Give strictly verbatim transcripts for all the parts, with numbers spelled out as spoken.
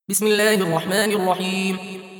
بسم الله الرحمن الرحيم.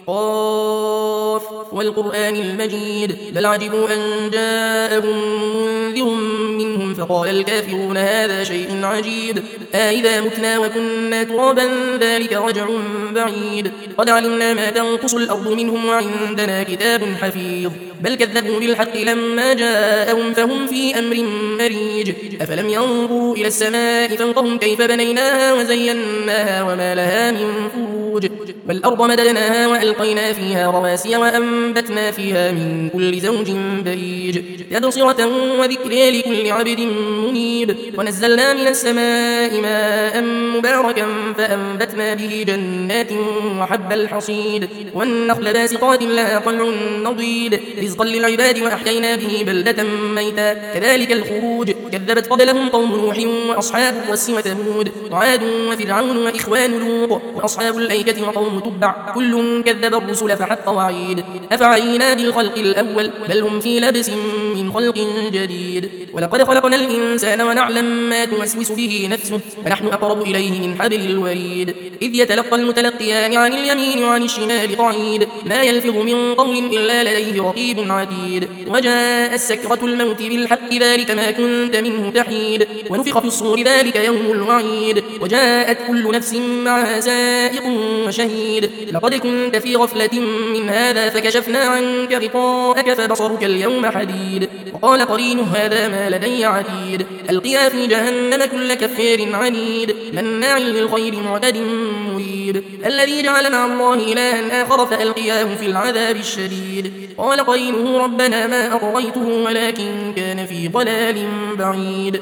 قاف والقرآن المجيد بل عجبوا أن جاءهم منذر منهم فقال الكافرون هذا شيء عجيب أإذا متنا وكنا ترابا ذلك رجع بعيد قد علمنا ما تنقص الأرض منهم وعندنا كتاب حفيظ بل كذبوا بالحق لما جاءهم فهم في أمر مريج أفلم ينظروا إلى السماء فوقهم كيف بنيناها وزيناها وما لها من فروج والأرض مددناها وألقينا فيها رواسي وأنبتنا فيها من كل زوج بهيج تبصرة وذكر لكل عبد منيب ونزلنا من السماء ماء مباركا فأنبتنا به جنات وحب الحصيد والنخل باسقات لها طلع نضيد رزقا للعباد وأحيينا به بلدة ميتا كذلك الخروج كذبت قبلهم قوم نوح وأصحاب الرس وثمود وعاد وفرعون وإخوان لوط وأصحاب الأيكة وقوم تبع كل كذب الرسل فحق وعيد أفعينا بالخلق الأول بل هم في لبس من خلق جديد ولقد خلقنا الإنسان ونعلم ما توسوس به نفسه ونحن أقرب إليه من حبل الوريد إذ يتلقى المتلقيان عن اليمين وعن الشمال قعيد ما يلفظ من قول إلا لديه رقيب عتيد وجاء السكرة الموت بالحق ذلك ما كنت منه تحيد ونفخ في الصور ذلك يوم الوعيد وجاءت كل نفس معها سائق وشهيد لقد كنت في غفلة من هذا فكشفنا عنك غطاءك فبصرك اليوم حديد وقال قرينه هذا ما لدي عتيد ألقيا في جهنم كل كفار عنيد مناع للخير معتد مريب الذي جعل مع الله إلها آخر فألقياه في العذاب الشديد قال قرينه ربنا ما أطغيته ولكن كان في ضلال بعيد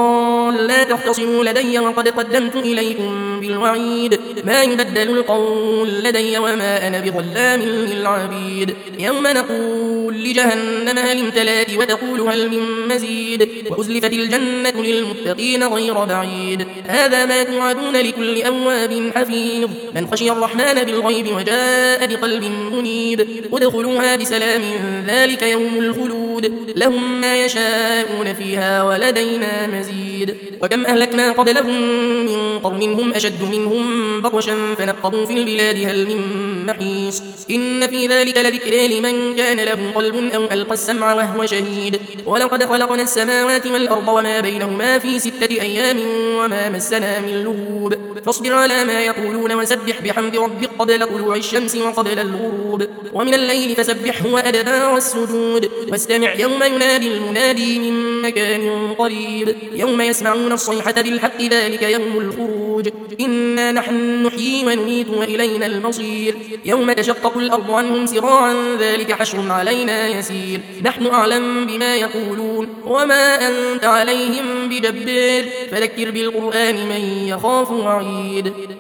قال لا تختصموا لدي وقد قدمت إليكم بالوعيد ما يبدل القول لدي وما أنا بظلام للعبيد يوم نقول لجهنم هل امتلأت وتقول هل من مزيد وأزلفت الجنة للمتقين غير بعيد هذا ما توعدون لكل أواب حفيظ من خشي الرحمن بالغيب وجاء بقلب منيب ادخلوها بسلام ذلك يوم الخلود لهم ما يشاءون فيها ولدينا مزيد وكم أهلكنا قبلهم من قرن هم أشد منهم بطشا فنقضوا في البلاد هل من محيص إن في ذلك لذكر لمن كان له قلب أو ألقى السمع وهو شهيد ولقد خلقنا السماوات والأرض وما بينهما في ستة أيام وما مسنا من لغوب فاصبر على ما يقولون وسبح بحمد ربك قبل طلوع الشمس وقبل الغروب ومن الليل فسبحه وأدبار السجود واستمع يوم ينادي المنادي من مكان قريب يوم يسمعون الصيحة بالحق ذلك يوم الخروج إنا نحن نحيي ونميت وإلينا المصير يوم تشقق الأرض عنهم سراعا ذلك حشر علينا يسير نحن أعلم بما يقولون وما أنت عليهم بجبار فذكر بالقرآن من يخاف وعيد